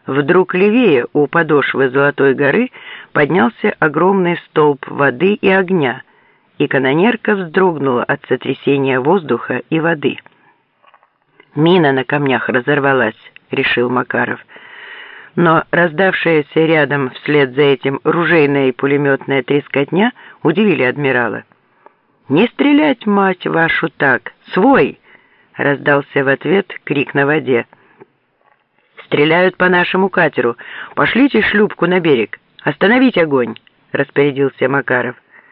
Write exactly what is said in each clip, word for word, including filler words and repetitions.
Вдруг левее у подошвы Золотой горы поднялся огромный столб воды и огня, и канонерка вздрогнула от сотрясения воздуха и воды. «Мина на камнях разорвалась», — решил Макаров. Но раздавшаяся рядом вслед за этим ружейная и пулеметная трескотня удивили адмирала. «Не стрелять, мать вашу, так! Свой!» — раздался в ответ крик на воде. «Стреляют по нашему катеру! Пошлите шлюпку на берег! Остановить огонь!» — распорядился Макаров.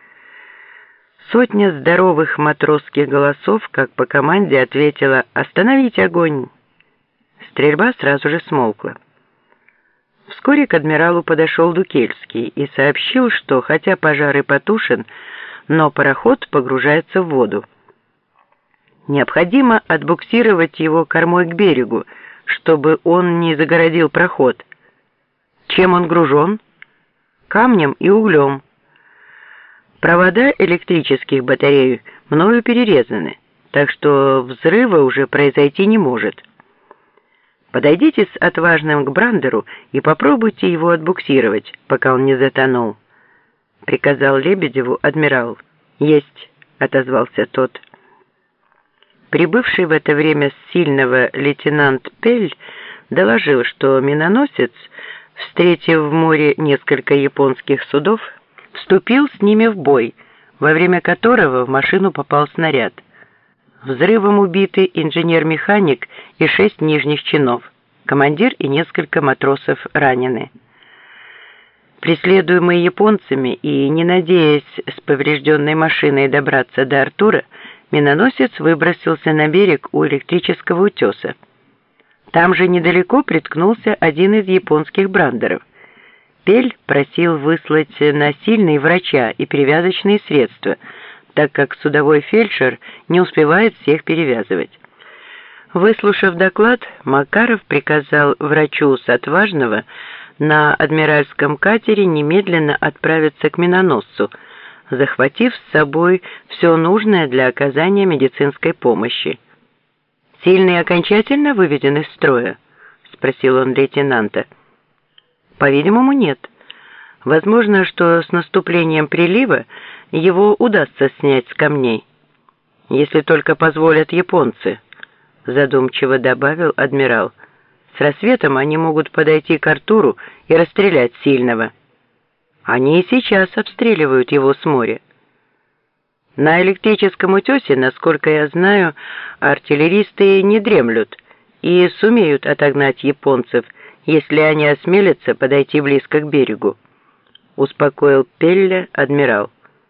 Сотня здоровых матросских голосов, как по команде, ответила «Остановить огонь!». Стрельба сразу же смолкла. Вскоре к адмиралу подошел Дукельский и сообщил, что хотя пожар и потушен, но пароход погружается в воду. Необходимо отбуксировать его кормой к берегу, чтобы он не загородил проход. Чем он гружен? Камнем и углем. Провода электрических батарей мною перерезаны, так что взрыва уже произойти не может. Подойдите с отважным к Брандеру и попробуйте его отбуксировать, пока он не затонул, — приказал Лебедеву адмирал. «Есть», — отозвался тот. Прибывший в это время с Сильного лейтенант Пель доложил, что миноносец, встретив в море несколько японских судов, вступил с ними в бой, во время которого в машину попал снаряд. Взрывом убиты инженер-механик и шесть нижних чинов, командир и несколько матросов ранены. Преследуемый японцами и не надеясь с поврежденной машиной добраться до Артура, миноносец выбросился на берег у электрического утеса. Там же недалеко приткнулся один из японских брандеров. Пель просил выслать на Сильный врача и перевязочные средства, так как судовой фельдшер не успевает всех перевязывать. Выслушав доклад, Макаров приказал врачу с Отважного на адмиральском катере немедленно отправиться к миноносцу, захватив с собой все нужное для оказания медицинской помощи. «Сильный окончательно выведен из строя?» — спросил он лейтенанта. «По-видимому, нет. Возможно, что с наступлением прилива его удастся снять с камней, если только позволят японцы», — задумчиво добавил адмирал. «С рассветом они могут подойти к Артуру и расстрелять Сильного. Они и сейчас обстреливают его с моря. На электрическом утесе, насколько я знаю, артиллеристы не дремлют и сумеют отогнать японцев, если они осмелятся подойти близко к берегу», — успокоил Пелля адмирал.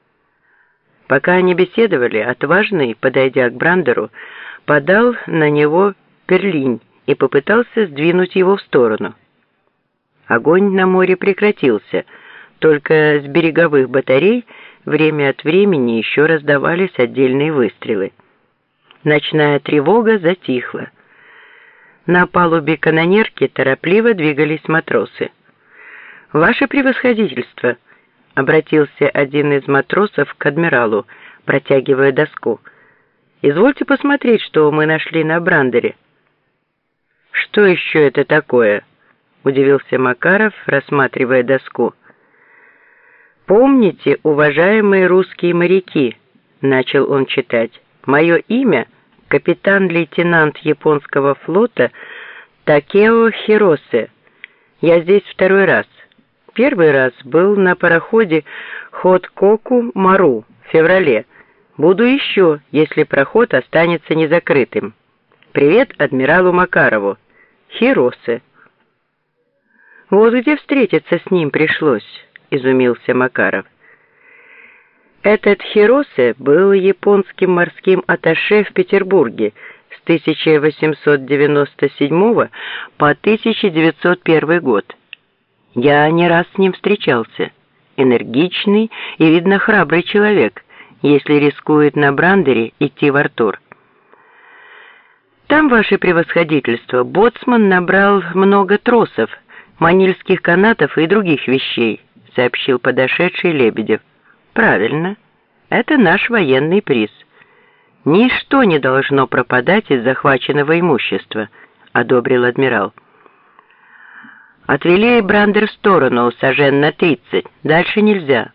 Пока они беседовали, Отважный, подойдя к Брандеру, подал на него перлинь и попытался сдвинуть его в сторону. Огонь на море прекратился, только с береговых батарей время от времени еще раздавались отдельные выстрелы. Ночная тревога затихла. На палубе канонерки торопливо двигались матросы. «Ваше превосходительство!» — обратился один из матросов к адмиралу, протягивая доску. «Извольте посмотреть, что мы нашли на Брандере». «Что еще это такое?» — удивился Макаров, рассматривая доску. «Помните, уважаемые русские моряки», — начал он читать, — «мое имя — капитан-лейтенант японского флота Такео Хиросе. Я здесь второй раз. Первый раз был на пароходе Ходкоку Мару в феврале. Буду еще, если проход останется незакрытым. Привет адмиралу Макарову. Хиросе». «Вот где встретиться с ним пришлось», — изумился Макаров. Этот Хиросе был японским морским атташе в Петербурге с тысяча восемьсот девяносто седьмого по тысяча девятьсот первый год. Я не раз с ним встречался. Энергичный и, видно, храбрый человек, если рискует на Брандере идти в Артур. Там, ваше превосходительство, боцман набрал много тросов, манильских канатов и других вещей, сообщил подошедший Лебедев. Правильно, это наш военный приз. Ничто не должно пропадать из захваченного имущества, одобрил адмирал. Отвели Брандер в сторону, сажен на тридцать. Дальше нельзя.